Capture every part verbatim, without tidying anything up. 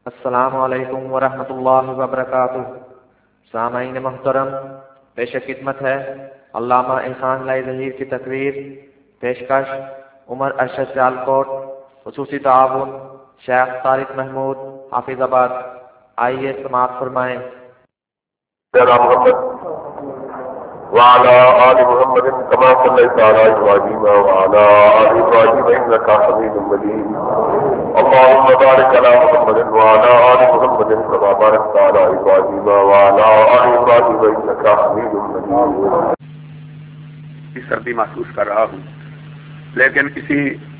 السلام علیکم ورحمۃ اللہ وبرکاتہ۔ سامعین محترم، پیش خدمت ہے علامہ احسان لائی ظہیر کی تقریر۔ پیشکش عمر ارشد سیالکوٹ، خصوصی تعاون شیخ طارق محمود حافظ آباد۔ آئیے سماعت فرمائیں۔ وعلى آل محمد كما صليت على إبراهيم وعلى آل إبراهيم إنك حميد مجيد. اللهم بارك على محمد وعلى آل محمد كما باركت على إبراهيم وعلى آل إبراهيم إنك حميد مجيد. سردی محسوس کر رہا ہوں، لیکن کسی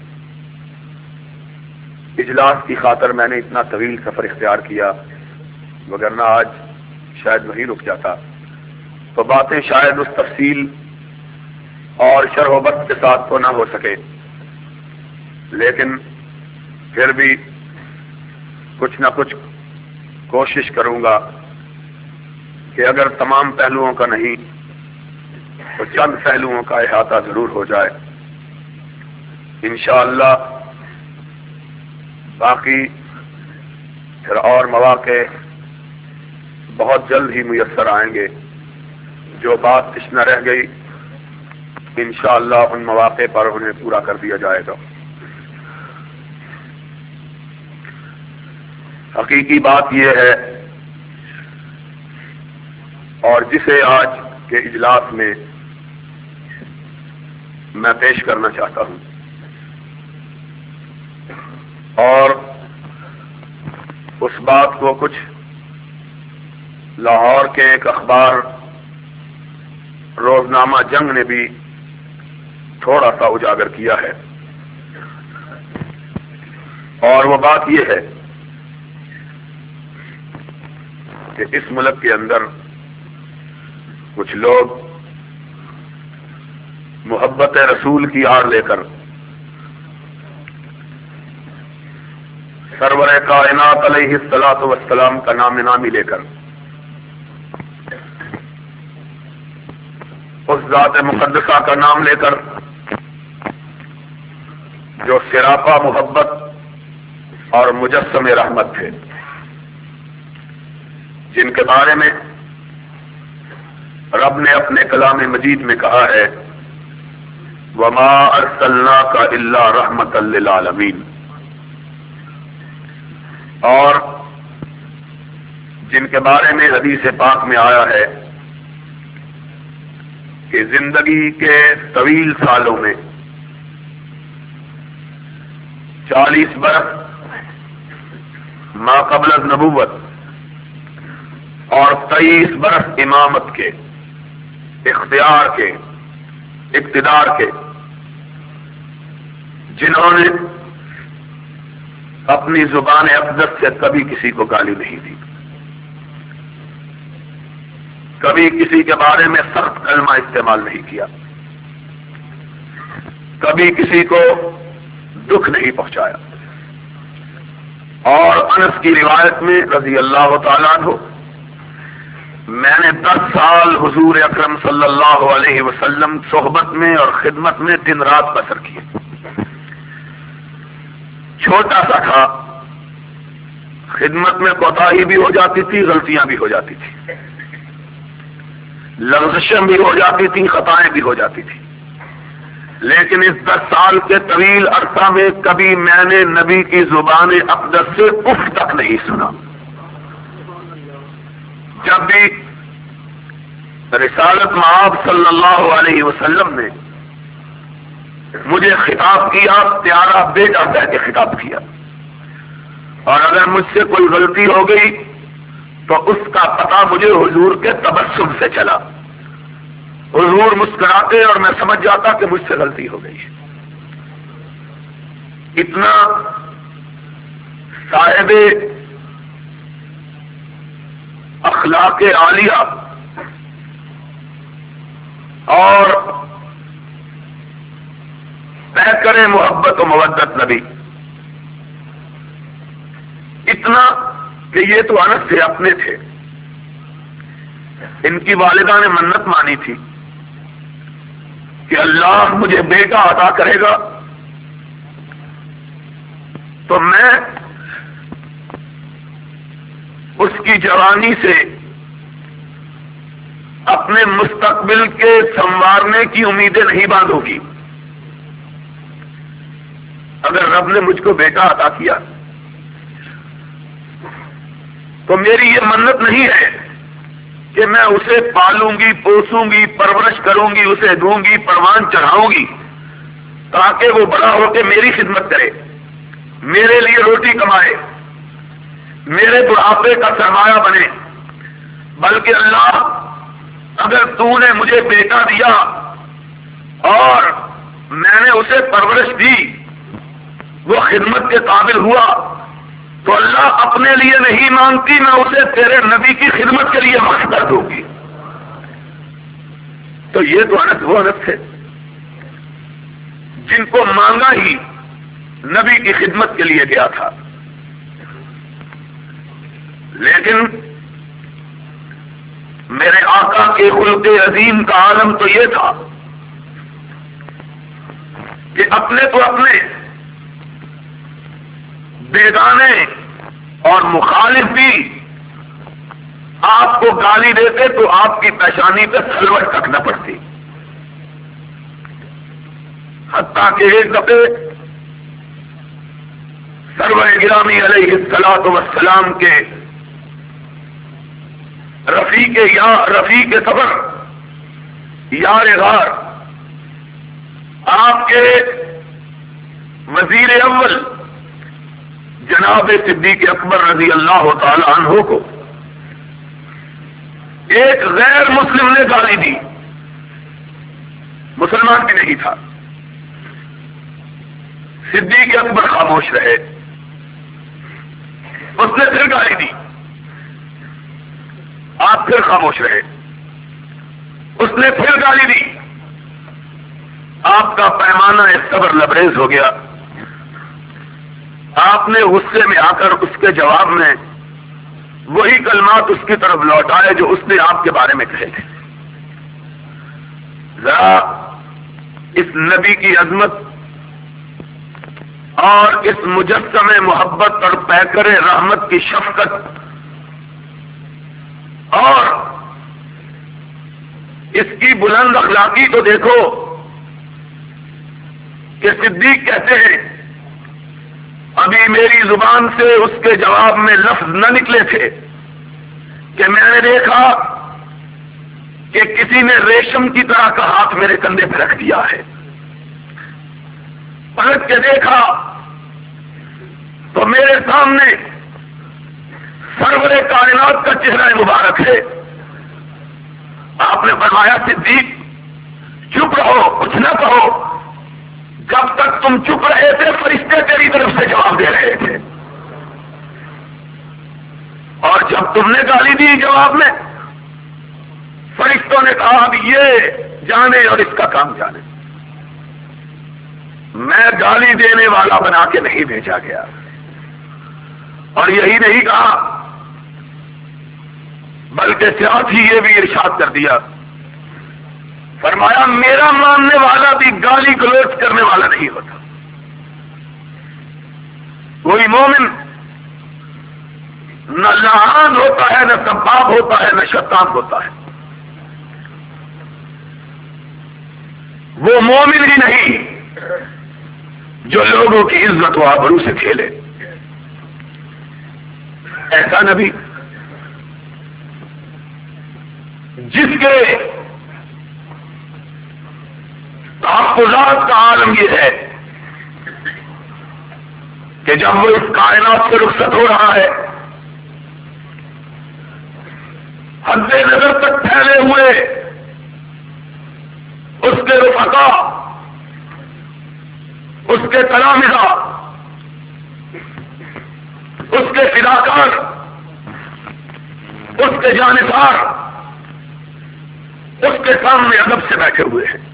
اجلاس کی خاطر میں نے اتنا طویل سفر اختیار کیا، وگرنہ آج شاید وہیں رک جاتا تو باتیں شاید اس تفصیل اور شرح و بسط کے ساتھ تو نہ ہو سکے، لیکن پھر بھی کچھ نہ کچھ کوشش کروں گا کہ اگر تمام پہلوؤں کا نہیں تو چند پہلوؤں کا احاطہ ضرور ہو جائے انشاءاللہ۔ باقی پھر اور مواقع بہت جلد ہی میسر آئیں گے۔ جو بات تشنہ رہ گئی انشاءاللہ ان مواقع پر انہیں پورا کر دیا جائے گا۔ حقیقی بات یہ ہے، اور جسے آج کے اجلاس میں میں پیش کرنا چاہتا ہوں، اور اس بات کو کچھ لاہور کے ایک اخبار روزنامہ جنگ نے بھی تھوڑا سا اجاگر کیا ہے، اور وہ بات یہ ہے کہ اس ملک کے اندر کچھ لوگ محبت رسول کی آڑ لے کر سرور کائنات علیہ الصلوۃ والسلام کا نام نامی لے کر اس ذات مقدسہ کا نام لے کر جو سراپا محبت اور مجسم رحمت تھے، جن کے بارے میں رب نے اپنے کلام مجید میں کہا ہے وما ارسلناک الا رحمۃ للعالمین، اور جن کے بارے میں حدیث پاک میں آیا ہے کہ زندگی کے طویل سالوں میں چالیس برس ما قبل النبوت اور تیئیس برس امامت کے، اختیار کے، اقتدار کے، جنہوں نے اپنی زبان اقدس سے کبھی کسی کو گالی نہیں دی، کبھی کسی کے بارے میں سخت کلمہ استعمال نہیں کیا، کبھی کسی کو دکھ نہیں پہنچایا، اور انس کی روایت میں رضی اللہ تعالیٰ عنہ، میں نے دس سال حضور اکرم صلی اللہ علیہ وسلم صحبت میں اور خدمت میں دن رات بسر کیے۔ چھوٹا سا تھا، خدمت میں کوتاہی بھی ہو جاتی تھی، غلطیاں بھی ہو جاتی تھی، لغزشیں بھی ہو جاتی تھی، خطائیں بھی ہو جاتی تھی، لیکن اس دس سال کے طویل عرصہ میں کبھی میں نے نبی کی زبان اقدس سے اف تک نہیں سنا۔ جب بھی رسالت مآب صلی اللہ علیہ وسلم نے مجھے خطاب کیا، پیارا بیٹا کہہ کے خطاب کیا، اور اگر مجھ سے کوئی غلطی ہو گئی تو اس کا پتہ مجھے حضور کے تبسم سے چلا۔ حضور مسکراتے اور میں سمجھ جاتا کہ مجھ سے غلطی ہو گئی۔ اتنا صاحب اخلاق عالیہ اور پیکر محبت و مودت نبی، اتنا کہ یہ تو انس سے اپنے تھے، ان کی والدہ نے منت مانی تھی کہ اللہ مجھے بیٹا عطا کرے گا تو میں اس کی جوانی سے اپنے مستقبل کے سنوارنے کی امیدیں نہیں باندھو گی. اگر رب نے مجھ کو بیٹا عطا کیا تو میری یہ منت نہیں ہے کہ میں اسے پالوں گی، پوسوں گی، پرورش کروں گی، اسے دوں گی، پروان چڑھاؤں گی تاکہ وہ بڑا ہو کے میری خدمت کرے، میرے لیے روٹی کمائے، میرے بڑھاپے کا سرمایہ بنے. بلکہ اللہ اگر تو نے مجھے بیٹا دیا اور میں نے اسے پرورش دی، وہ خدمت کے قابل ہوا، تو اللہ اپنے لیے نہیں مانگتی، میں اسے تیرے نبی کی خدمت کے لیے وقف کر دوں گی. تو یہ تو انس وہ انس تھے جن کو مانگا ہی نبی کی خدمت کے لیے گیا تھا. لیکن میرے آقا کے خلق عظیم کا عالم تو یہ تھا کہ اپنے تو اپنے بیگانے اور مخالف بھی آپ کو گالی دیتے تو آپ کی پیشانی پہ سلوٹ تک نہ پڑتی. حتیٰ کہ ایک دفعے سرور گرامی علیہ الصلوۃ والسلام کے رفیق یا رفیق سفر یار غار آپ کے وزیر اول جناب صدیق اکبر رضی اللہ تعالی عنہ کو ایک غیر مسلم نے گالی دی، مسلمان بھی نہیں تھا. صدیق اکبر خاموش رہے. اس نے پھر گالی دی، آپ پھر خاموش رہے. اس نے پھر گالی دی، آپ کا پیمانہ ایک صبر لبریز ہو گیا. آپ نے غصے میں آ کر اس کے جواب میں وہی کلمات اس کی طرف لوٹائے جو اس نے آپ کے بارے میں کہے تھے. ذرا اس نبی کی عظمت اور اس مجسم محبت اور پیکر رحمت کی شفقت اور اس کی بلند اخلاقی تو دیکھو کہ صدیق کہتے ہیں ابھی میری زبان سے اس کے جواب میں لفظ نہ نکلے تھے کہ میں نے دیکھا کہ کسی نے ریشم کی طرح کا ہاتھ میرے کندھے پہ رکھ دیا ہے. پلٹ کے دیکھا تو میرے سامنے سرور کائنات کا چہرہ مبارک ہے. آپ نے فرمایا صدیق چپ رہو، کچھ نہ کہو. جب تک تم چپ رہے تھے فرشتے تیری طرف سے جواب دے رہے تھے، اور جب تم نے گالی دی جواب میں فرشتوں نے کہا اب یہ جانے اور اس کا کام جانے. میں گالی دینے والا بنا کے نہیں بھیجا گیا. اور یہی نہیں کہا بلکہ ساتھ ہی یہ بھی ارشاد کر دیا، فرمایا میرا ماننے والا بھی گالی گلوچ کرنے والا نہیں ہوتا. کوئی مومن نہ لعان ہوتا ہے، نہ سباب ہوتا ہے، نہ شیطان ہوتا ہے. وہ مومن ہی نہیں جو لوگوں کی عزت و آبرو سے کھیلے. ایسا نبی جس کے تحفظات کا عالم یہ ہے کہ جب وہ اس کائنات سے رخصت ہو رہا ہے حد نظر تک پھیلے ہوئے اس کے رفقا، اس کے تلامذہ، اس کے فداکار، اس کے جانثار اس کے سامنے ادب سے بیٹھے ہوئے ہیں.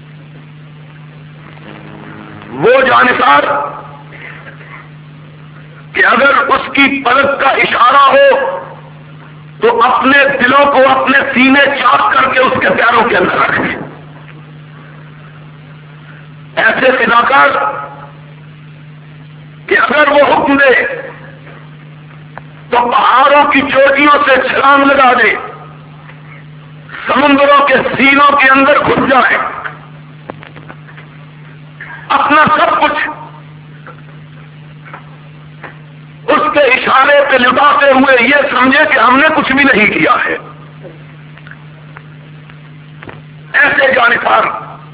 وہ جانثار کہ اگر اس کی پلک کا اشارہ ہو تو اپنے دلوں کو اپنے سینے چاک کر کے اس کے پیروں کے اندر رکھیں. ایسے فداکار کہ اگر وہ حکم دے تو پہاڑوں کی چوٹیوں سے چھلانگ لگا دے، سمندروں کے سینوں کے اندر گھس جائے، اپنا سب کچھ اس کے اشارے پہ لٹاتے ہوئے یہ سمجھے کہ ہم نے کچھ بھی نہیں کیا ہے. ایسے جانکار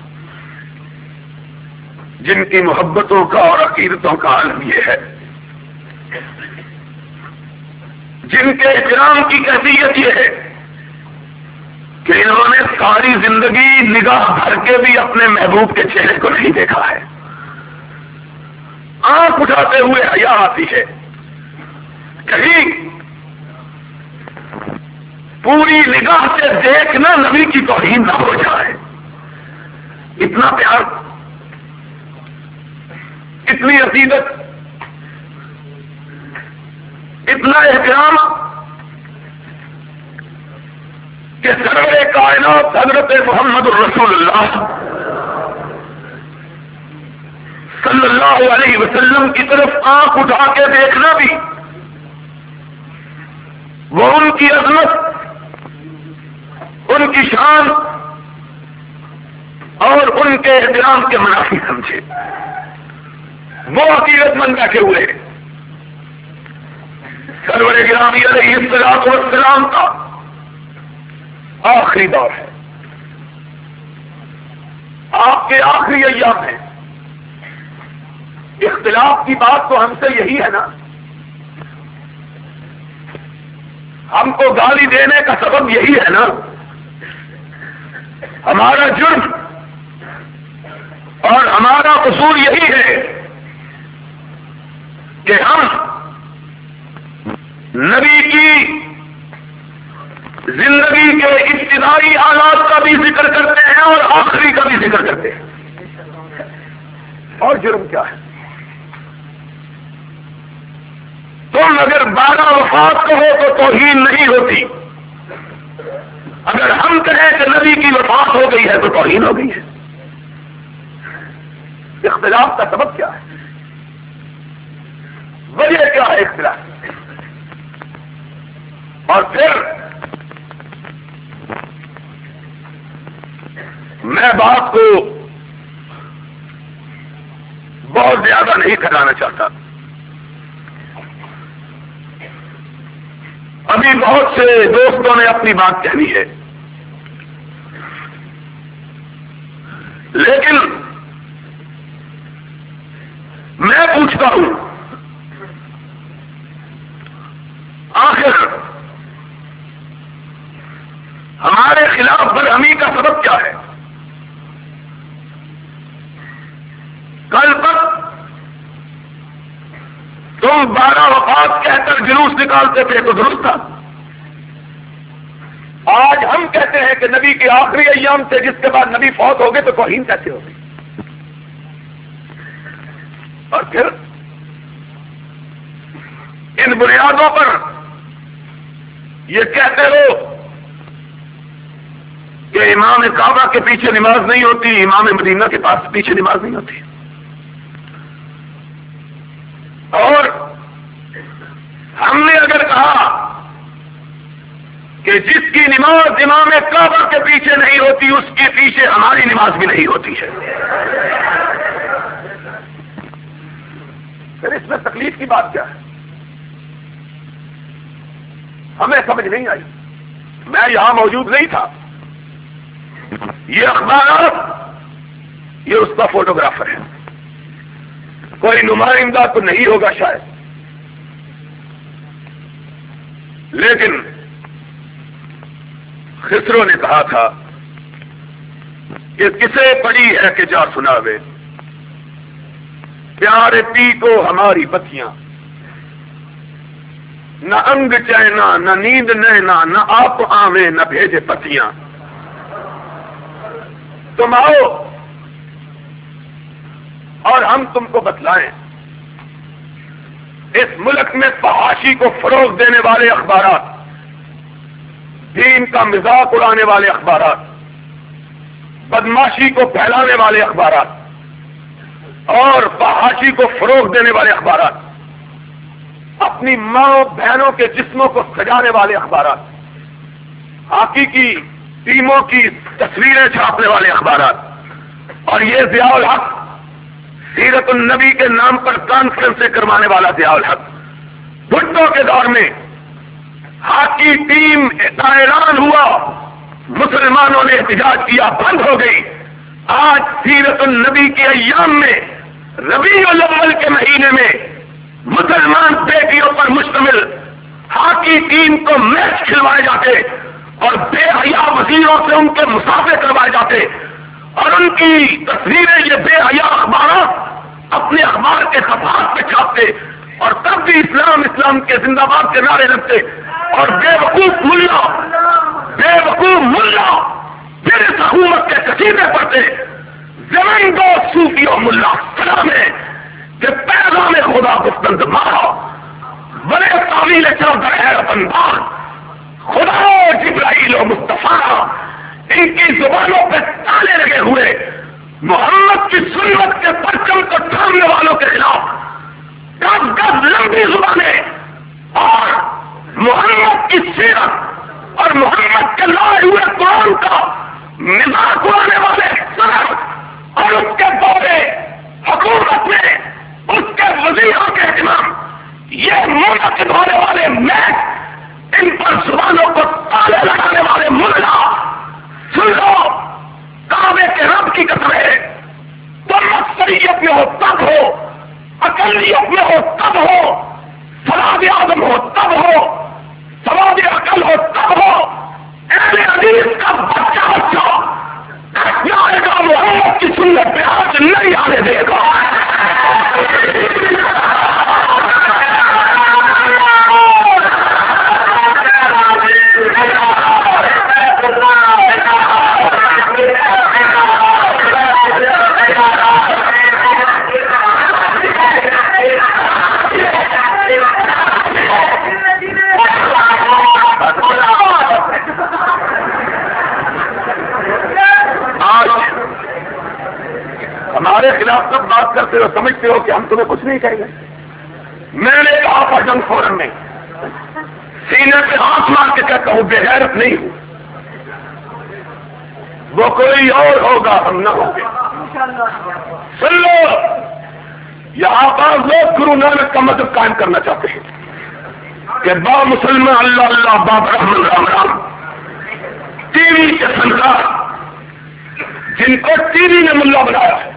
جن کی محبتوں کا اور عقیدتوں کا عالم یہ ہے، جن کے احترام کی کیفیت یہ ہے کہ انہوں نے ساری زندگی نگاہ بھر کے بھی اپنے محبوب کے چہرے کو نہیں دیکھا ہے. آنکھ اٹھاتے ہوئے حیا آتی ہے، کہیں پوری نگاہ سے دیکھنا نبی کی توہین نہ ہو جائے. اتنا پیار، اتنی عقیدت، اتنا احترام کہ سرور کائنات حضرت محمد الرسول اللہ صلی اللہ علیہ وسلم کی طرف آنکھ اٹھا کے دیکھنا بھی وہ ان کی عظمت، ان کی شان اور ان کے احترام کے منافی سمجھے. وہ عقیدت مند بیٹھے ہوئے سرور گرامی علیہ الصلوۃ والسلام کا آخری دور ہے، آپ کے آخری ایام ہیں. اختلاف کی بات تو ہم سے یہی ہے نا، ہم کو گالی دینے کا سبب یہی ہے نا. ہمارا جرم اور ہمارا قصور یہی ہے کہ ہم نبی کی زندگی کے ابتدائی حالات کا بھی ذکر کرتے ہیں اور آخری کا بھی ذکر کرتے ہیں. اور جرم کیا ہے؟ تم اگر بارہ وفات کہو تو توہین نہیں ہوتی، اگر ہم کہیں کہ نبی کی وفات ہو گئی ہے تو توہین ہو گئی ہے. اختلاف کا سبب کیا ہے؟ وجہ کیا ہے اختلاف؟ اور پھر میں بات کو بہت زیادہ نہیں کرانا چاہتا. ابھی بہت سے دوستوں نے اپنی بات کہنی ہے، لیکن میں پوچھتا ہوں آخر ہمارے خلاف برہمی کا سبب کیا ہے؟ کل تک تم بارہ وفات کہہ کر جلوس نکالتے تھے تو درست تھا. آج ہم کہتے ہیں کہ نبی کے آخری ایام سے جس کے بعد نبی فوت ہو گئے تو توہین کیسے ہوگی؟ اور پھر ان بنیادوں پر یہ کہتے ہو کہ امام کعبہ کے پیچھے نماز نہیں ہوتی، امام مدینہ کے پاس پیچھے نماز نہیں ہوتی. اور ہم نے اگر کہا کہ جس کی نماز امام کعبہ کے پیچھے نہیں ہوتی اس کے پیچھے ہماری نماز بھی نہیں ہوتی ہے، پھر اس میں تکلیف کی بات کیا ہے؟ ہمیں سمجھ نہیں آئی. میں یہاں موجود نہیں تھا، یہ اخبارات یہ اس کا فوٹوگرافر ہے، کوئی نمائندہ تو نہیں ہوگا شاید، لیکن خسرو نے کہا تھا کہ کسے پڑی ہے کہ جا سناوے، پیارے پی کو ہماری بتیاں، نہ انگ چینا نہ نیند نینا نہ آپ آویں نہ بھیجے پتیاں. تم آؤ اور ہم تم کو بتلائیں اس ملک میں فحاشی کو فروغ دینے والے اخبارات، دین کا مذاق اڑانے والے اخبارات، بدماشی کو پھیلانے والے اخبارات اور فحاشی کو فروغ دینے والے اخبارات اپنی ماں بہنوں کے جسموں کو سجانے والے اخبارات، ہاکی کی ٹیموں کی تصویریں چھاپنے والے اخبارات، اور یہ ضیاء الحق سیرت النبی کے نام پر کانفرنسیں کروانے والا ضیاء الحق، بھٹو کے دور میں ہاکی ٹیم کا اعلان ہوا، مسلمانوں نے احتجاج کیا، بند ہو گئی۔ آج سیرت النبی کے ایام میں ربیع الاول کے مہینے میں مسلمان بیٹیوں پر مشتمل ہاکی ٹیم کو میچ کھلوائے جاتے اور بے حیا وزیروں سے ان کے مسافے کروائے جاتے، اور ان کی تصویریں یہ بے حیا اخبارات اپنے اخبار کے صفحات پہ چھاپتے، اور تب بھی اسلام اسلام کے زندہ باد کے نعرے لگتے، اور بے وقوف ملا بے وقوف ملا پھر اس حکومت کے قصیدے پڑھتے، زمین دو صوفیوں ملا سلام ہے کہ پیغام خدا گفتند مارا بڑے تعویل چل ہے اپندان خدا جبرائیل و مصطفیٰ، ان کی زبانوں پہ تالے لگے ہوئے محمد کی سنت کے پرچم کو تھامنے والوں کے خلاف گز گز لمبی زبانیں، اور محمد کی سیرت اور محمد کے لائے ہوئے قرآن کا مزاق اڑانے والے سر، اور اس کے دورے حکومت میں اس کے وزیروں کے اہتمام یہ منعقد ہونے والے میچ، ان پر زبانوں کو تالے لگانے والے ملا، سن لو کعبے کے رب کی قسم ہے، تم اکثریت میں ہو تب ہو، اقلیت میں ہو تب ہو، سواد آدم ہو تب ہو، سواد عقل ہو تب ہو، اہل حدیث کا بچہ بچہ آئے گا محمد کی سنت پہ آج نہیں آنے دے گا۔ ہمارے خلاف سب بات کرتے ہو، سمجھتے ہو کہ ہم تمہیں کچھ نہیں کہیں گے۔ میں نے کہا تھا جنگ فورم میں، سینے پہ ہاتھ مار کے کہتا ہوں بے غیرت نہیں ہوں، وہ کوئی اور ہوگا، ہم نہ ہوں گے۔ سن لو، یہاں بعض لوگ گرو نانک کا مذہب قائم کرنا چاہتے ہیں کہ با مسلمان اللہ اللہ باب رحمان رام رام، ٹی وی کے فنکار جن کو ٹی وی نے ملا بنایا ہے،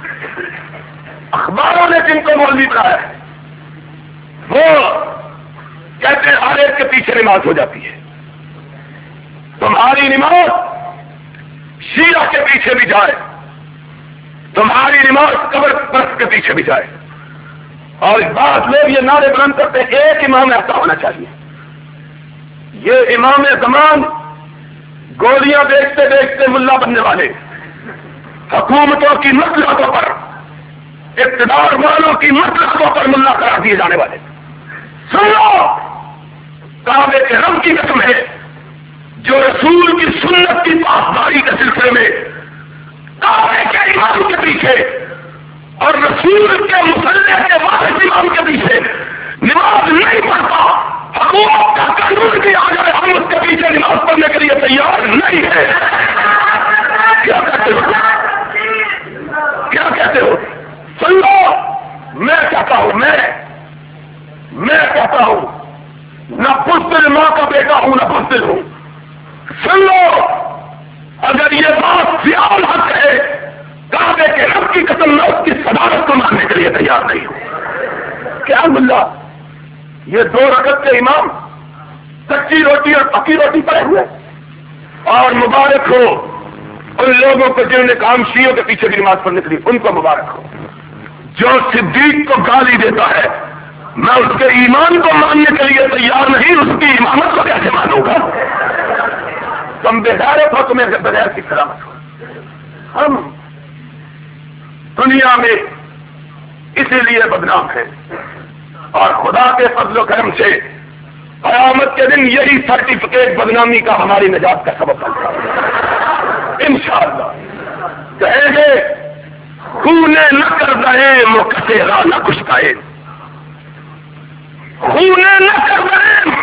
اخباروں نے جن کو مولوی بنایا ہے، وہ کہتے ہیں ہر ایک کے پیچھے نماز ہو جاتی ہے۔ تمہاری نماز شیعہ کے پیچھے بھی جائے، تمہاری نماز قبر پرست کے پیچھے بھی جائے، اور بعض لوگ یہ نعرے بلند کرتے ہیں ایک امام ایسا ہونا چاہیے۔ یہ امام زمان گولیاں بیچتے بیچتے ملا بننے والے، حکومتوں کی مصلحتوں پر، اقتدار والوں کی مصلحتوں پر ملا قرار دیے جانے والے، سن لو کعبے کے رب کی قسم ہے جو رسول کی سنت کی پاسداری کے سلسلے میں کعبے کے امام کے پیچھے اور رسول کے مسلح کے واحد امام کے پیچھے نماز نہیں پڑھتا، حکومت کا قانون بھی آ جائے ہم اس کے پیچھے نماز پڑھنے کے لیے تیار نہیں ہے۔ کیا کہتے ہو؟ کیا کہتے ہو؟ سن لو، میں کہتا ہوں، میں میں کہتا ہوں نہ بزدل ماں کا بیٹا ہوں نہ بزدل ہوں۔ سن لو، اگر یہ بات ضیاء الحق ہے، کعبے کے رب کی قسم میں اس کی صدارت کو ماننے کے لیے تیار نہیں ہوں۔ کیا ملا یہ دو رکعت کے امام کچی روٹی اور پکی روٹی پڑے ہوئے، اور مبارک ہو ان لوگوں کو جنہوں نے کام شیعوں کے پیچھے کی نماز پڑھنے کے لیے، ان کو مبارک ہو۔ جو صدیق کو گالی دیتا ہے میں اس کے ایمان کو ماننے کے لیے تیار نہیں، اس کی امامت کو کیسے مانوں گا؟ تم بے غیرت ہو، تمہیں بغیر کی سلامت ہو۔ ہم دنیا میں اسی لیے بدنام ہیں، اور خدا کے فضل و کرم سے قیامت کے دن یہی سرٹیفکیٹ بدنامی کا ہماری نجات کا سبب بنتا ہے انشاءاللہ۔ کہیں گے خونے نہ کر دیں مکتے را نہ کشتائے، خونے نہ کر رہے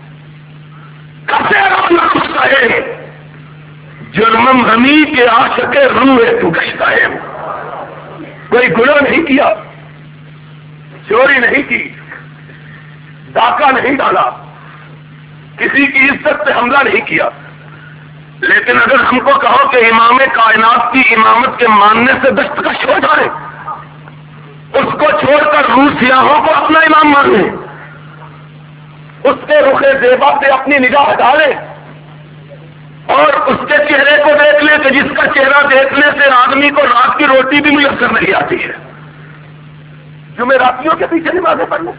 کسے رو نہ مسائے جرمم ہمی کے عاشق روئے تو گشتہ ہے. کوئی گناہ نہیں کیا، چوری نہیں کی، ڈاکہ نہیں ڈالا، کسی کی عزت پہ حملہ نہیں کیا، لیکن اگر ہم کو کہو کہ امام کائنات کی امامت کے ماننے سے دستکش ہو جائے، اس کو چھوڑ کر روس سیاحوں کو اپنا امام مانے، اس کے رخ زیبا سے اپنی نگاہ ڈالے اور اس کے چہرے کو دیکھ لے کہ جس کا چہرہ دیکھنے سے آدمی کو رات کی روٹی بھی میسر نہیں آتی ہے، جمعراتیوں کے پیچھے نمازیں پڑھنے،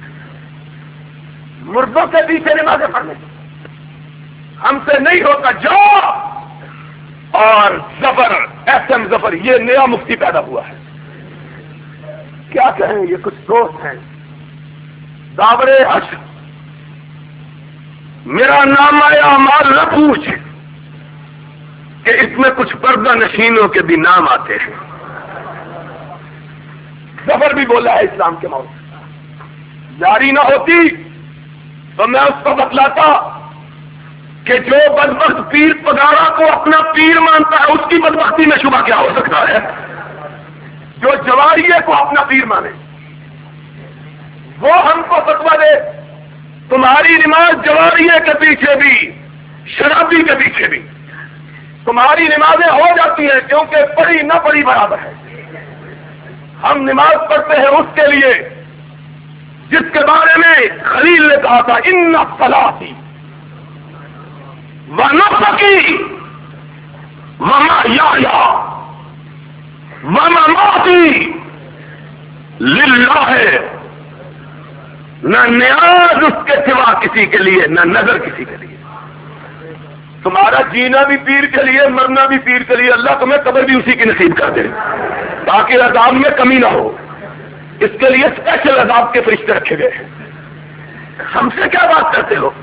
مردوں کے پیچھے نمازیں پڑھنے ہم سے نہیں ہوتا. جو اور ظفر ایس ایم ظفر یہ نیا مفتی پیدا ہوا ہے، کیا کہیں، یہ کچھ دوست ہیں داورے حشر. میرا نام آیا مال نہ پوچھ کہ اس میں کچھ پردہ نشینوں کے بھی نام آتے ہیں. ظفر بھی بولا ہے اسلام کے موت جاری نہ ہوتی تو میں اس کو بتلاتا کہ جو بدبخت پیر پگارا کو اپنا پیر مانتا ہے اس کی بدبختی میں شبہ کیا ہو سکتا ہے. جو جواریے کو اپنا پیر مانے وہ ہم کو فتویٰ دے تمہاری نماز جواریے کے پیچھے بھی شرابی کے پیچھے بھی تمہاری نمازیں ہو جاتی ہیں کیونکہ پڑھی نہ پڑھی برابر ہے. ہم نماز پڑھتے ہیں اس کے لیے جس کے بارے میں خلیل نے کہا تھا ان صلاتی ونسکی ومحیایا ومماتی للہ، نہ نیاز اس کے سوا کسی کے لیے، نہ نظر کسی کے لیے. تمہارا جینا بھی پیر کے لیے، مرنا بھی پیر کے لیے. اللہ تمہیں قبر بھی اسی کی نصیب کر دے تاکہ عذاب میں کمی نہ ہو. اس کے لیے اسپیشل عذاب کے فرشتے رکھے گئے. ہم سے کیا بات کرتے ہو؟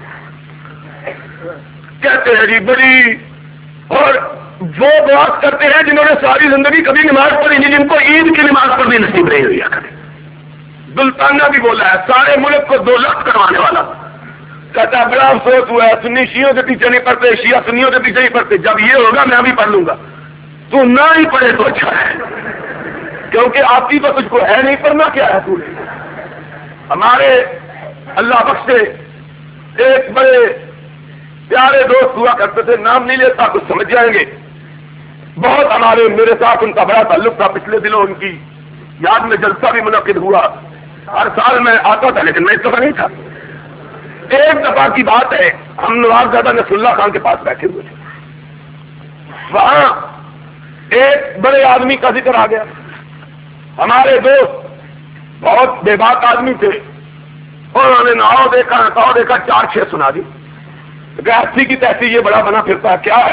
کہتے ہیں جی بڑی، اور وہ بات کرتے ہیں جنہوں نے ساری زندگی کبھی نماز پڑھی نہیں، جن کو عید کی نماز پڑھنی نصیب نہیں ہوئی کبھی. دلتانہ بھی بولا ہے سارے ملک کو دو لاکھ کروانے والا، کہتا ہے بڑا افسوس ہوا ہے سنی شیعوں کے پیچھے نہیں پڑتے، شیعہ سنیوں کے پیچھے نہیں پڑتے. جب یہ ہوگا میں بھی پڑھ لوں گا. تو نہ ہی پڑھے تو اچھا ہے کیونکہ آپ کی تو کچھ کو ہے نہیں، پڑھنا کیا ہے. تو ہمارے اللہ بخشے ایک بڑے پیارے دوست ہوا کرتے تھے، نام نہیں لیتا کچھ سمجھ جائیں گے. بہت ہمارے میرے ساتھ ان کا بڑا تعلق تھا. پچھلے دنوں ان کی یاد میں جلسہ بھی منعقد ہوا. ہر سال میں آتا تھا لیکن میں اس دفعہ نہیں تھا. ایک دفعہ کی بات ہے، ہم نواب زادہ نصر اللہ خان کے پاس بیٹھے ہوئے تھے. وہاں ایک بڑے آدمی کا ذکر آ گیا. ہمارے دوست بہت بے باک آدمی تھے، انہوں نے ناؤ دیکھا ناؤ دیکھا چار چھ سنا دی. ایسی کی تیسی یہ بڑا بنا پھرتا کیا ہے.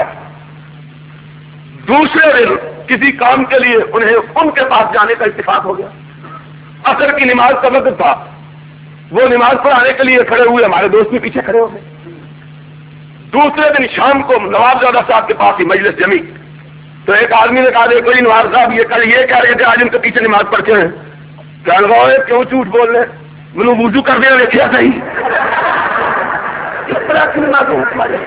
دوسرے دن کسی کام کے لیے انہیں ان کے پاس جانے کا اتفاق ہو گیا. عصر کی نماز کا وقت تھا، وہ نماز پڑھانے کے لیے کھڑے ہوئے، ہمارے دوست بھی پیچھے کھڑے ہو گئے. دوسرے دن شام کو نواب زادہ صاحب کے پاس ہی مجلس جمی تو ایک آدمی نے کہا دیکھو نواب صاحب یہ کل یہ کہہ رہے تھے آج ان کے پیچھے نماز پڑھتے ہیں. کیا لگاؤ کیوں جھوٹ بول رہے؟ میں نے وضو کر دیا دیکھا صحیح اس طرح کی نماز ہو تمہارے.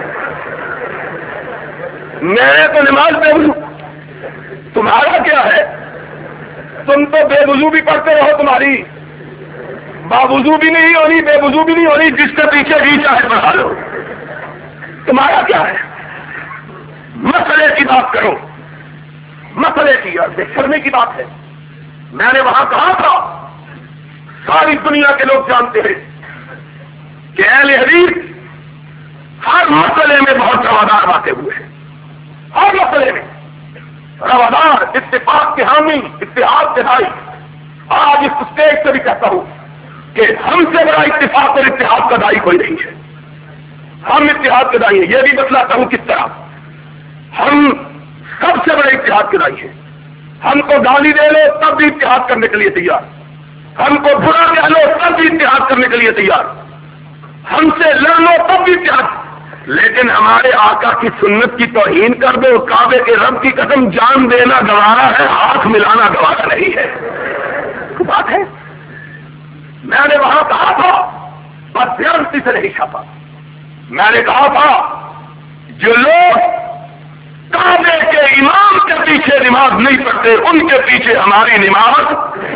میں نے تو نماز بے وضو، تمہارا کیا ہے؟ تم تو بے وضو بھی پڑھتے رہو، تمہاری باوضو بھی نہیں ہونی، بے وضو بھی نہیں ہونی، جس کے پیچھے بھی چاہے پڑھا لو. تمہارا کیا ہے؟ مسئلے کی بات کرو، مسئلے کی اور بے شرمی کی بات ہے. میں نے وہاں کہا تھا ساری دنیا کے لوگ جانتے ہیں کہ اہل حدیث ہر مسئلے میں بہت روادار باتیں ہوئے ہیں. ہر مسئلے میں روادار، اتفاق کے حامی، اتحاد کے دائی. آج اس اسٹیج سے بھی کہتا ہوں کہ ہم سے بڑا اتفاق اور اتحاد کا دائی کوئی نہیں ہے. ہم اتحاد کے دائی ہیں. یہ بھی بتلاتا ہوں کس طرح. ہم سب سے بڑے اتحاد کے دائی ہیں. ہم کو گالی دے لو تب بھی اتحاد کرنے کے لیے تیار، ہم کو برا کہہ لو تب بھی اتحاد کرنے کے لیے تیار، ہم سے لڑ لو تب بھی اتحاد. لیکن ہمارے آقا کی سنت کی توہین کر دو، کعبے کے رب کی قسم جان دینا گوارا ہے، ہاتھ ملانا گوارا نہیں ہے. بات ہے میں نے وہاں کہا تھا، بدیانتی سے نہیں چھاپا، میں نے کہا تھا جو لوگ کعبے کے امام کے پیچھے نماز نہیں پڑھتے ان کے پیچھے ہماری نماز،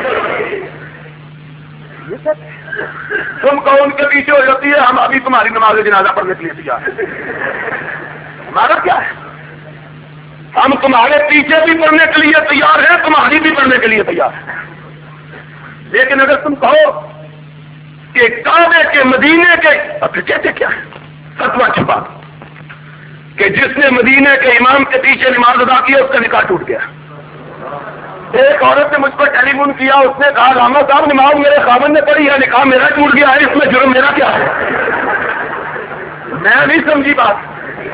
تم کو ان کے پیچھے ہو جاتی ہے، ہم ابھی تمہاری نماز جنازہ پڑھنے کے لیے تیار ہیں۔ ہمارا کیا ہے؟ ہم تمہارے پیچھے بھی پڑھنے کے لیے تیار ہیں، تمہاری بھی پڑھنے کے لیے تیار ہیں، لیکن اگر تم کہو کہ کعبے کے مدینے کے، اب کہتے کیا ہے فتویٰ چھپا کہ جس نے مدینے کے امام کے پیچھے نماز ادا کی اس کا نکاح ٹوٹ گیا۔ ایک عورت نے مجھ پر ٹیلی فون کیا، اس نے کہا راما صاحب نماز میرے خاوند نے پڑھی ہے، نکاح میرا ٹوٹ گیا ہے، اس میں جرم میرا کیا ہے؟ میں نہیں سمجھی بات،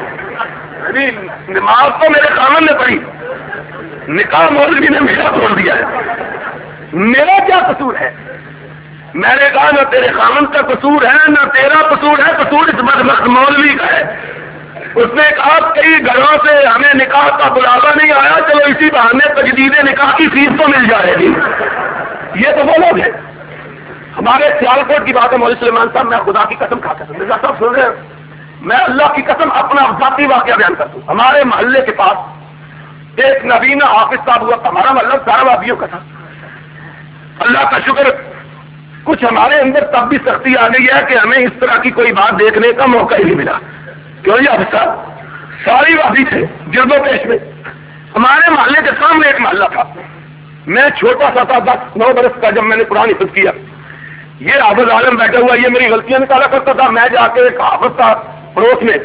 نماز تو میرے خاوند نے پڑھی، نکاح مولوی نے میرا توڑ دیا ہے، میرا کیا قصور ہے؟ میں نے کہا نہ تیرے خاوند کا قصور ہے نہ تیرا قصور ہے، قصور اس بدبخت مولوی کا ہے۔ اس نے کہا کئی گھروں سے ہمیں نکاح کا بلاوا نہیں آیا، چلو اسی بہانے تجدید نکاح کی فیس تو مل جائے گی۔ یہ تو وہ لوگ ہیں۔ ہمارے سیال کوٹ کی بات ہے مولوی سلیمان صاحب، میں خدا کی قسم کھا کر مرزا صاحب سن رہے ہیں، میں اللہ کی قسم اپنا ذاتی واقعہ بیان کرتا ہوں۔ ہمارے محلے کے پاس ایک نبینا حافظ صاحب ہوا، ہمارا محلہ سارا وابیوں کا تھا۔ اللہ کا شکر کچھ ہمارے اندر تب بھی سختی آ گئی ہے کہ ہمیں اس طرح کی کوئی بات دیکھنے کا موقع ہی نہیں ملا۔ کیوں جی حافظ صاحب ساری وادی تھے جرد و پیش میں، ہمارے محلے کے سامنے ایک محلہ تھا، میں چھوٹا سا تھا، دس نو برس کا، جب میں نے قرآن حفظ کیا، یہ حافظ عالم بیٹھا ہوا، یہ میری غلطیاں نکالا کرتا تھا، میں جا کے ایک حافظ تھا پڑوس میں،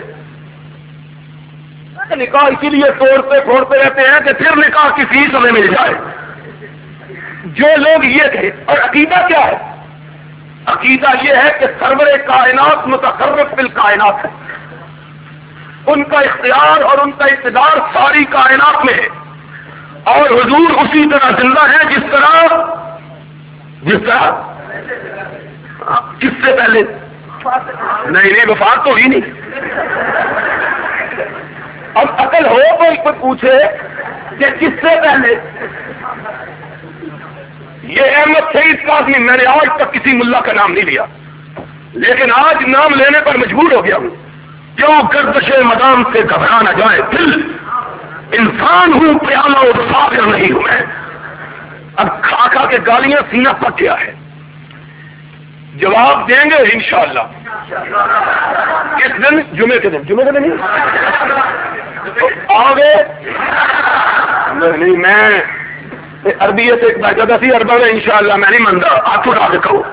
نکاح اسی لیے توڑتے پھوڑتے رہتے ہیں کہ پھر نکاح کی فیس ہمیں مل جائے۔ جو لوگ یہ تھے، اور عقیدہ کیا ہے؟ عقیدہ یہ ہے کہ سرور کائنات متصرف بالکائنات ہے، ان کا اختیار اور ان کا اقتدار ساری کائنات میں ہے، اور حضور اسی طرح زندہ ہے جس طرح جس طرح کس سے پہلے نہیں نہیں وفات تو ہی نہیں۔ اب عقل ہو تو اس پر پوچھے کہ کس سے پہلے؟ یہ احمد سعید قاضی، میں نے آج تک کسی ملا کا نام نہیں لیا، لیکن آج نام لینے پر مجبور ہو گیا ہوں، کیوں گردش مدام سے گھبرا نہ جائے دل، انسان ہوں پیالہ اور صابر نہیں ہوں میں۔ اب کھا کھا کے گالیاں سینہ پک گیا ہے، جواب دیں گے انشاءاللہ۔ کس دن؟ جمعے کے دن، جمعے کے دن آگے نہیں، میں عربی سے ایک بیٹھا سی اربا میں انشاءاللہ میں نہیں منتا، ہاتھ اٹھا کے کہو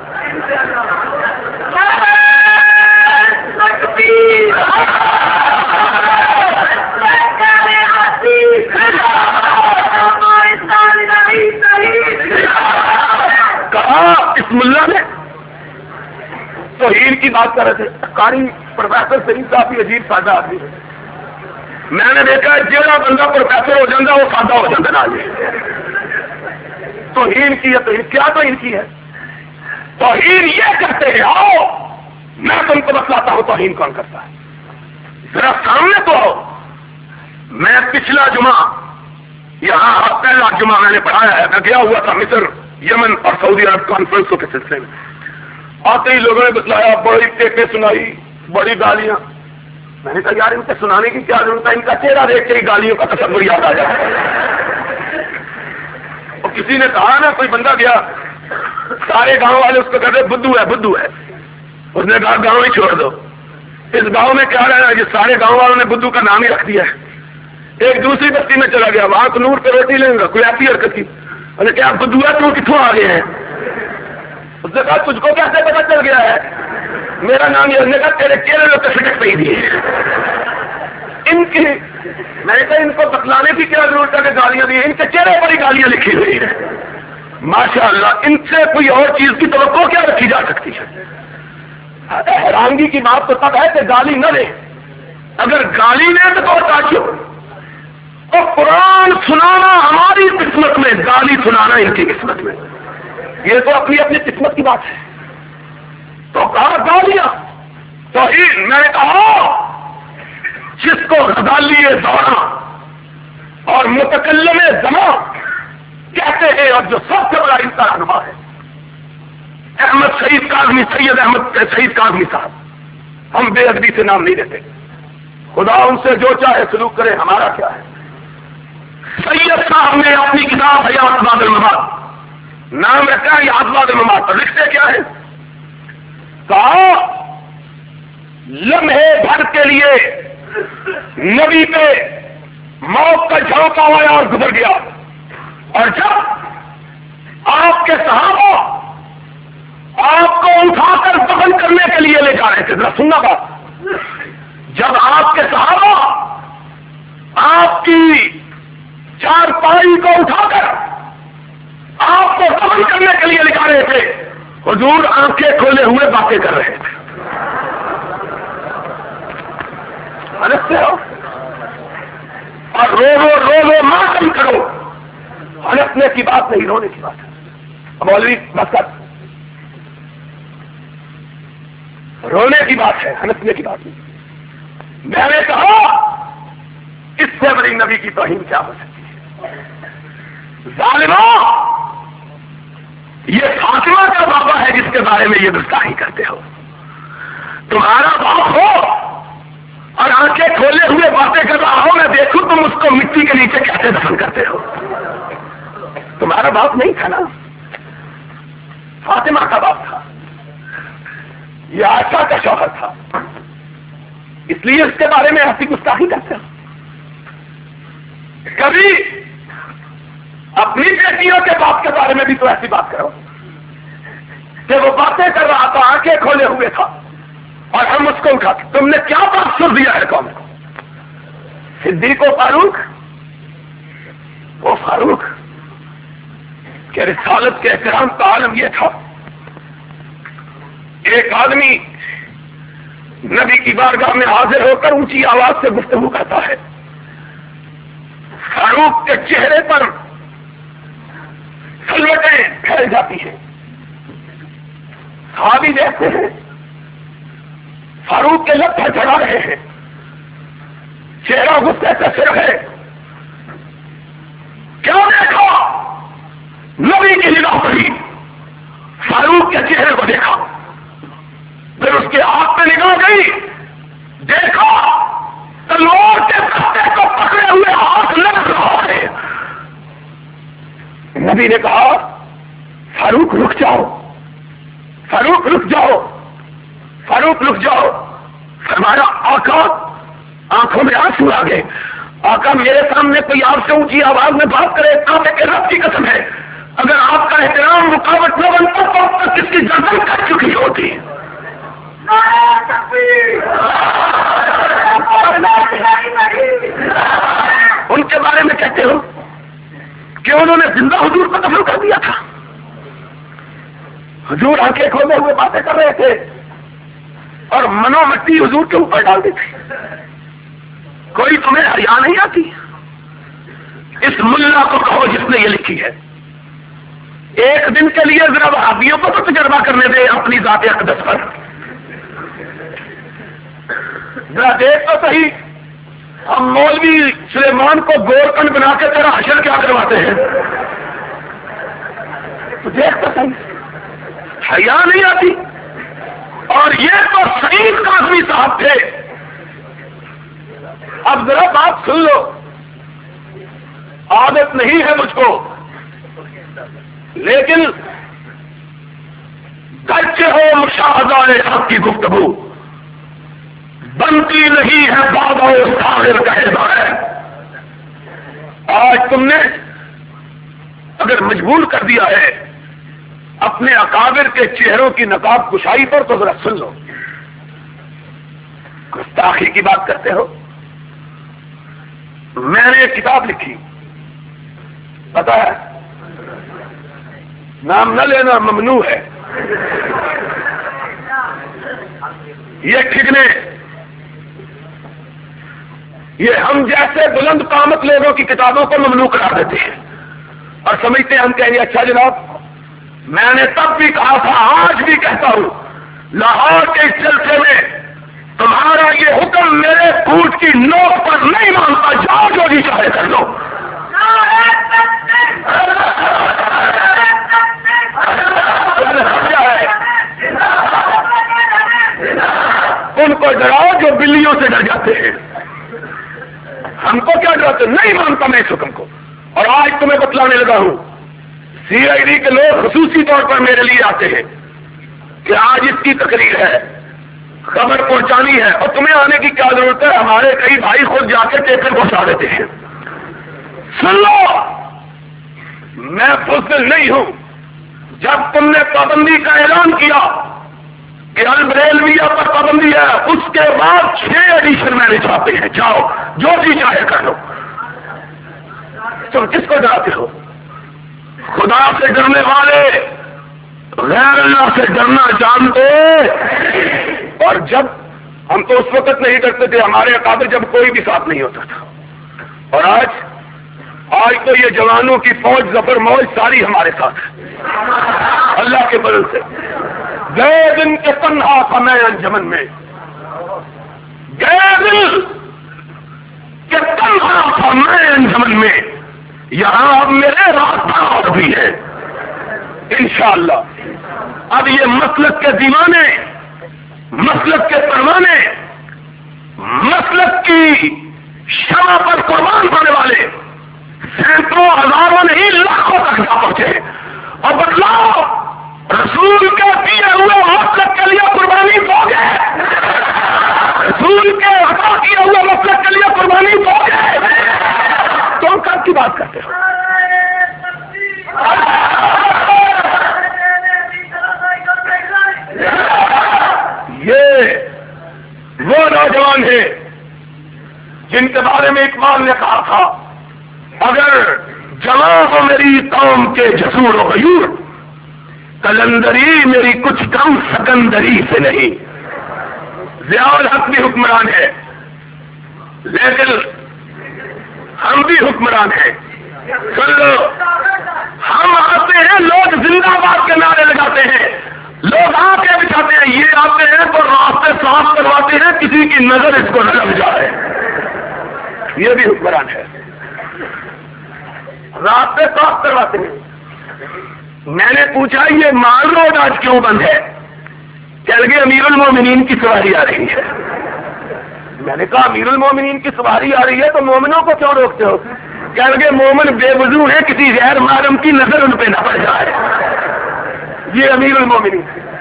کہا اس ملا نے توہین کی بات کر رہے تھے، قاری پروفیسر سعید صاحب بھی عجیب سادہ آدمی ہے، میں نے دیکھا جہاں بندہ پروفیسر ہو جاتا وہ سادہ ہو جاتا نا۔ توہین کی ہے، توہین کیا توہین کی ہے؟ توہین یہ کرتے ہیں، آؤ میں تم کو بتلاتا ہوں توہین کون کرتا ہے، ذرا سامنے تو آؤ۔ میں پچھلا جمعہ یہاں پہلا جمعہ میں نے پڑھایا ہے، میں گیا ہوا تھا مصر، یمن اور سعودی عرب کانفرنسوں کے سلسلے میں، آتے ہی لوگوں نے بتلایا، بڑی ٹیپیں سنائی، بڑی گالیاں۔ میں نے کہا یار ان کو سنانے کی کیا ضرورت ہے، ان کا چہرہ دیکھ کے ہی گالیوں کا تصور یاد آ جائے۔ اور کسی نے کہا نا، کوئی بندہ گیا، سارے گاؤں والے اس کو کہتے بدھو ہے بدھو ہے، اس نے کہا گاؤں ہی چھوڑ دو، اس گاؤں میں کیا رہنا، جس سارے گاؤں والوں نے بدھو کا نام ہی رکھ دیا ہے۔ ایک دوسری بستی میں چلا گیا، وہاں نور پہ روٹی لیں گا، کوئی ایسی حرکت کی، انہوں نے کہا بدھو ہے تو کتوں آ گئے ہیں؟ اس نے کہا تجھ کو کیسے پتا چل گیا ہے میرا نام؟ یہ اس نے کہا تیرے چہرے میں ٹکٹ پہ ہی دی ہے ان کی۔ میں نے کہا ان کو بتلانے کی کیا ضرورت ہے کہ گالیاں دی، ان کے چہرے پر ہی گالیاں لکھی ہوئی ہیں۔ ماشاء اللہ، ان سے کوئی اور چیز کی توقع کیا رکھی جا سکتی ہے؟ حیرانگی کی بات تو تب ہے کہ گالی نہ دے، اگر گالی دے تو تعجب، اور قرآن سنانا ہماری قسمت میں، گالی سنانا ان کی قسمت میں، یہ تو اپنی اپنی قسمت کی بات ہے۔ تو کہا گالیاں توہین، میں نے کہا جس کو غزالی دورہ اور متکلم زمان کہتے ہیں اور جو سب سے بڑا ان کا رہنما ہے، احمد سعید کاظمی، سید احمد سعید کاظمی صاحب، ہم بے ادبی سے نام نہیں لیتے، خدا ان سے جو چاہے سلوک کرے، ہمارا کیا ہے۔ سید صاحب نے اپنی کتاب حیات بعد الممات نام رکھا ہے، حیات بعد الممات، پر لکھتے کیا ہے؟ کہا لمحے بھر کے لیے نبی پہ موت کا جھونکا آیا اور گزر گیا، اور جب آپ کے صحابہ آپ کو اٹھا کر دفن کرنے کے لیے لے جا رہے تھے، ذرا سننا بات، جب آپ کے صحابہ آپ کی چارپائی کو اٹھا کر آپ کو دفن کرنے کے لیے لے جا رہے تھے، حضور آنکھیں کھولے ہوئے باتیں کر رہے تھے۔ ہنستے ہو اور رو رو رو رو ماتم کرو، ہنسنے کی بات نہیں، رونے کی بات ہے۔ مولوی بس کر، رونے کی بات ہے، ہنسنے کی بات نہیں۔ میں نے کہا اس سے بڑی نبی کی توہین کیا ہو سکتی ہے؟ ظالموں، یہ فاطمہ کا بابا ہے جس کے بارے میں یہ گستاخی کرتے ہو، تمہارا باپ ہو اور آنکھیں کھولے ہوئے باتیں کر رہا ہو، میں دیکھوں تم اس کو مٹی کے نیچے کیسے دفن کرتے ہو۔ تمہارا باپ نہیں تھا نا، فاطمہ کا باپ تھا، یہ عائشہ کا شوہر تھا، اس لیے اس کے بارے میں ایسی گستاخی کرتے ہو۔ کبھی اپنی بیٹیوں کے باپ کے بارے میں بھی تو ایسی بات کرو کہ وہ باتیں کر رہا تھا، آنکھیں کھولے ہوئے تھا اور ہم اس کو اٹھاتے۔ تم نے کیا بات سن دیا ہے قوم کو؟ صدیق و فاروق، وہ فاروق کہ رسالت کے احترام کا عالم یہ تھا، ایک آدمی نبی کی بارگاہ میں حاضر ہو کر اونچی آواز سے گفتگو کرتا ہے، فاروق کے چہرے پر سلوٹیں پھیل جاتی ہیں، صحابی دیکھتے ہیں فاروق کے لب پر چڑھا رہے ہیں، چہرہ غصے سے سر ہے۔ کیا دیکھا؟ نبی کی نگاہ پڑی، فاروق کے چہرے کو دیکھا، پھر اس کے ہاتھ میں نگاہ گئی، دیکھا تلوار کے پتے کو پکڑے ہوئے ہاتھ لگ رہا ہے۔ نبی نے کہا فاروق رک جاؤ، فاروق رک جاؤ، فاروق رک جاؤ۔ فرمایا آقا، آنکھوں میں آنسو آ گئے، آقا میرے سامنے کوئی آپ سے اونچی آواز میں بات کرے، کعبے کے رب کی قسم ہے اگر آپ کا احترام رکاوٹ نہ بنتا تو اب تک کس کی گردن کٹ چکی ہوتی۔ ان کے بارے میں کہتے ہو کہ انہوں نے زندہ حضور کو دفن کر دیا تھا، حضور آنکھیں کھولے ہوئے باتیں کر رہے تھے اور منو مٹی حضور کے اوپر ڈال دیتے۔ کوئی تمہیں حیا نہیں آتی؟ اس ملا کو کہو جس نے یہ لکھی ہے، ایک دن کے لیے ذرا وہابیوں کو تو تجربہ کرنے دے اپنی ذات اقدس پر، ذرا دیکھ تو صحیح ہم مولوی سلیمان کو گورکن بنا کے تیرا حشر کیا کرواتے ہیں، تو دیکھ تو صحیح، حیا نہیں آتی۔ اور یہ تو سعید کاظمی صاحب تھے۔ اب ذرا بات سن لو، عادت نہیں ہے مجھ کو، لیکن گرچہ ہو مشاہدہ حق کی گفتگو بنتی نہیں ہے بابا ساغر کہتا ہے۔ آج تم نے اگر مجبور کر دیا ہے اپنے اکابر کے چہروں کی نقاب کشائی پر تو ذرا سن لو، گستاخی کی بات کرتے ہو۔ میں نے ایک کتاب لکھی، پتا ہے نام نہ لینا ممنوع ہے، یہ ٹھگنے، یہ ہم جیسے بلند قامت لوگوں کی کتابوں کو ممنوع کرا دیتے ہیں اور سمجھتے ہیں ہم کہیں گے اچھا جناب، میں نے تب بھی کہا تھا، آج بھی کہتا ہوں، لاہور کے اس جلسے میں تمہارا یہ حکم میرے کوٹ کی نوک پر نہیں مانتا، جاؤ جو بھی چاہے کر لو۔ تم نے سمجھا ہے ان کو ڈراؤ جو بلیوں سے ڈر جاتے ہیں. ہم کو کیا ڈراتے؟ نہیں مانتا میں اس حکم کو. اور آج تمہیں بتلانے لگا ہوں، سی آئی ڈی کے لوگ خصوصی طور پر میرے لیے آتے ہیں کہ آج اس کی تقریر ہے، خبر پہنچانی ہے، اور تمہیں آنے کی کیا ضرورت ہے؟ ہمارے کئی بھائی خود جا کے ٹیپر پہنچا دیتے ہیں. سن لو، میں بزدل نہیں ہوں. جب تم نے پابندی کا اعلان کیا کہ البریلویہ پر پابندی ہے، اس کے بعد چھ ایڈیشن میں نے چھاپے ہیں. جاؤ جو جی چاہے کر لو. تم کس کو ڈراتے ہو؟ خدا سے ڈرنے والے غیر اللہ سے ڈرنا جانتے. اور جب ہم تو اس وقت نہیں ڈرتے تھے، ہمارے اکابر جب کوئی بھی ساتھ نہیں ہوتا تھا. اور آج آج تو یہ جوانوں کی فوج ظفر موج ساری ہمارے ساتھ ہے اللہ کے فضل سے. گئے دن کے تنہا تھا میں انجمن میں، گئے دن کے تنہا تھا میں انجمن میں، یہاں اب میرے راستہ بھی ہے انشاءاللہ. اب یہ مسلک کے دیوانے، مسلک کے پروانے، مسلک کی شمع پر قربان ہونے والے سینکڑوں ہزاروں نہیں لاکھوں تک جا پہنچے. اور بدلاؤ رسول کے دیے ہوئے مسلک کے لیے قربانی دو گے، رسول کے عطا کیے ہوئے مسلک کے لیے قربانی دو گے. تم کب کی بات کرتے ہو؟ یہ وہ نوجوان ہیں جن کے بارے میں اقبال نے کہا تھا، اگر جوان ہو میری قوم کے جسور و غیور، کلندری میری کچھ کم سکندری سے نہیں. ضیاء الحق بھی حکمران ہے، لیکن ہم بھی حکمران ہیں. سن لو، ہم آتے ہیں، لوگ زندہ باد کے نعرے لگاتے ہیں، لوگ آ کے بچھاتے ہیں، یہ آتے ہیں تو راستے صاف کرواتے ہیں، کسی کی نظر اس کو نہ لگ جائے. یہ بھی حکمران ہے، راستے صاف کرواتے ہیں. میں نے پوچھا یہ مال روڈ آج کیوں بند ہے؟ چل گئے امیر المومنین کی سواری آ رہی ہے. میں نے کہا امیر المومنین کی سواری آ رہی ہے تو مومنوں کو کیوں روکتے ہو؟ کہہ گئے مومن بے وضو ہے، کسی غیر محرم کی نظر ان پہ نہ پڑ جائے. یہ امیر المومنین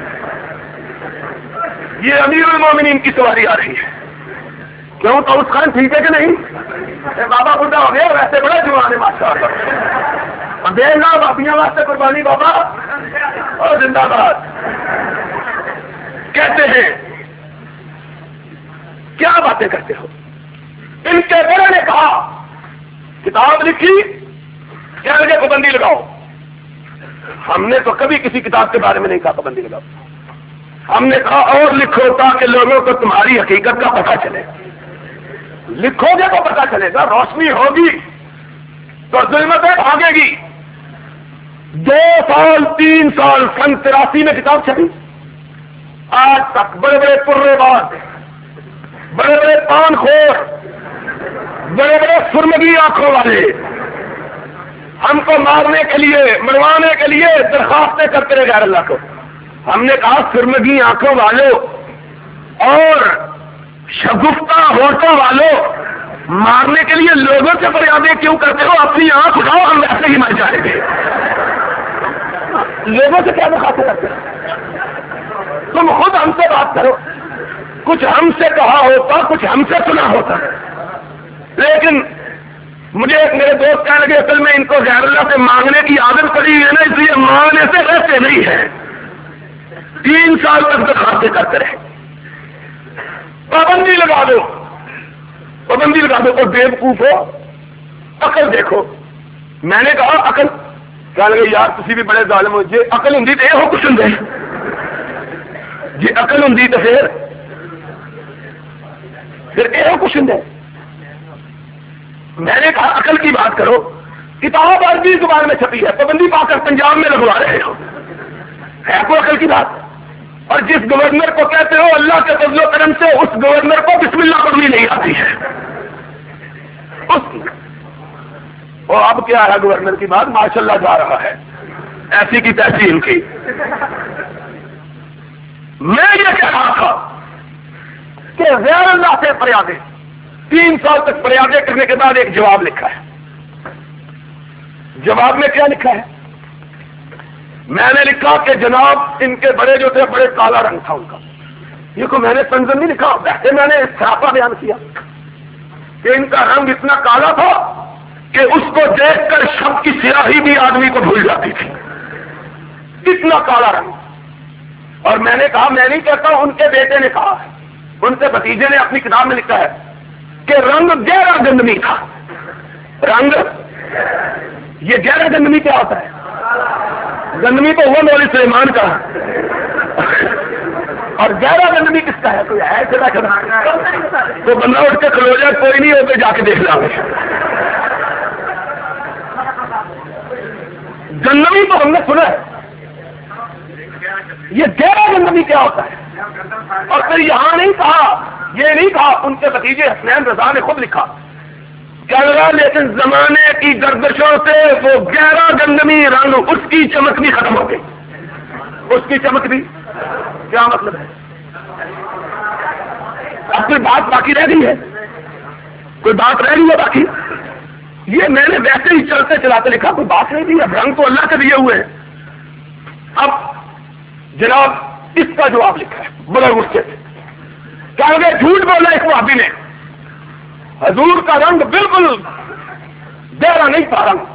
یہ امیر المومنین کی سواری آ رہی ہے. کیوں تو اس خان ٹھیک ہے کہ نہیں؟ بابا بڈھا ہو گیا، ویسے بڑا جوان ہے ماشاء اللہ. دیکھنا باپیاں واسطے قربانی بابا اور زندہ باد. کہتے ہیں کیا باتیں کرتے ہو؟ ان کے بڑے نے کہا کتاب لکھی، کیا لگے پابندی لگاؤ. ہم نے تو کبھی کسی کتاب کے بارے میں نہیں کہا پابندی لگاؤ. ہم نے کہا اور لکھو تاکہ لوگوں کو تمہاری حقیقت کا پتہ چلے. لکھو گے تو پتہ چلے گا، روشنی ہوگی تو ظلمتیں بھاگے گی. دو سال تین سال سن تراسی میں کتاب چھپی، آج تک بڑے بڑے پرے باز، بڑے بڑے پان خور، بڑے بڑے سرمگی آنکھوں والے ہم کو مارنے کے لیے، مروانے کے لیے درخواستیں کرتے رہے غیر اللہ کو. ہم نے کہا سرمگی آنکھوں والوں اور شگفتہ ہوٹوں والوں، مارنے کے لیے لوگوں سے فریادیں کیوں کرتے ہو؟ اپنی آنکھ اٹھاؤ، ہم ایسے ہی مر جائیں گے. لوگوں سے کیا مخاطب کرتے ہو؟ تم خود ہم سے بات کرو. کچھ ہم سے کہا ہوتا، کچھ ہم سے سنا ہوتا. لیکن مجھے ایک میرے دوست کہنے لگے اصل میں ان کو غیر اللہ سے مانگنے کی عادت پڑی ہے نا، اس لیے مانگنے سے رہتے نہیں ہے. تین سال تک درخواستیں کرتے رہے. پابندی لگا دو، پابندی لگا دو. اور بیوقوف ہو، عقل دیکھو. میں نے کہا عقل، کہنے لگے یار تسی بھی بڑے ظالم ہو، جی عقل ہوں تو یہ ہو کچھ ہوں، جی عقل ہوں تو پھر پھر یہ ہو کچھ ہوں. میں نے کہا عقل کی بات کرو. کتاب عربی زبان میں چھپی ہے، پابندی پا کر پنجاب میں لگوا رہے ہو، ہے کوئی عقل کی بات؟ اور جس گورنر کو کہتے ہو اللہ کے فضل و کرم سے اس گورنر کو بسم اللہ پڑھنی نہیں آتی ہے. اس اور اب کیا ہے گورنر کی بات، ماشاء اللہ جا رہا ہے ایسی کی تیسی ان کی. میں یہ کہہ رہا تھا کہ غیر اللہ سے فریادیں. تین سال تک فریادیں کرنے کے بعد ایک جواب لکھا ہے. جواب میں کیا لکھا ہے؟ میں نے لکھا کہ جناب ان کے بڑے جو تھے بڑے کالا رنگ تھا ان کا. یہ کو میں نے تنظیم نہیں لکھا، ویسے میں نے چھاپا بیان کیا کہ ان کا رنگ اتنا کالا تھا کہ اس کو دیکھ کر شب کی سیاہی بھی آدمی کو بھول جاتی تھی، اتنا کالا رنگ. اور میں نے کہا، میں نہیں کہتا ہوں، ان کے بیٹے نے کہا ہے، ان کے بھتیجے نے اپنی کتاب میں لکھا ہے کہ رنگ گہرا گندمی تھا. رنگ یہ گہرا گندمی کیا ہوتا ہے؟ گندمی تو ہوا مولوی سلیمان کا، اور گہرا گندمی کس کا ہے؟ کوئی ہے چلا چلا تو بندہ اٹھ کے کھلو جائے، کوئی نہیں ہوتے جا کے دیکھ لیں. گندمی تو ہم نے سنا ہے، یہ گہرا گندمی کیا ہوتا ہے؟ اور پھر یہاں نہیں کہا، یہ نہیں کہا، ان کے بھتیجے حسنین رضا نے خود لکھا کیا لگا، لیکن زمانے کی گردشوں سے وہ گہرا گندمی رنگ، اس کی چمک بھی ختم ہو گئی. اس کی چمک بھی کیا مطلب ہے؟ اب کوئی بات باقی رہ گئی ہے؟ کوئی بات رہ گئی ہے باقی؟ یہ میں نے ویسے ہی چلتے چلاتے لکھا، کوئی بات نہیں تھی. اب رنگ تو اللہ کے دیے ہوئے ہیں. اب جناب اس کا جواب لکھا ہے بڑا غصے سے. کیا کہ جھوٹ بولا ایک وہابی نے، حضور کا رنگ بالکل گہرا نہیں تھا. رنگ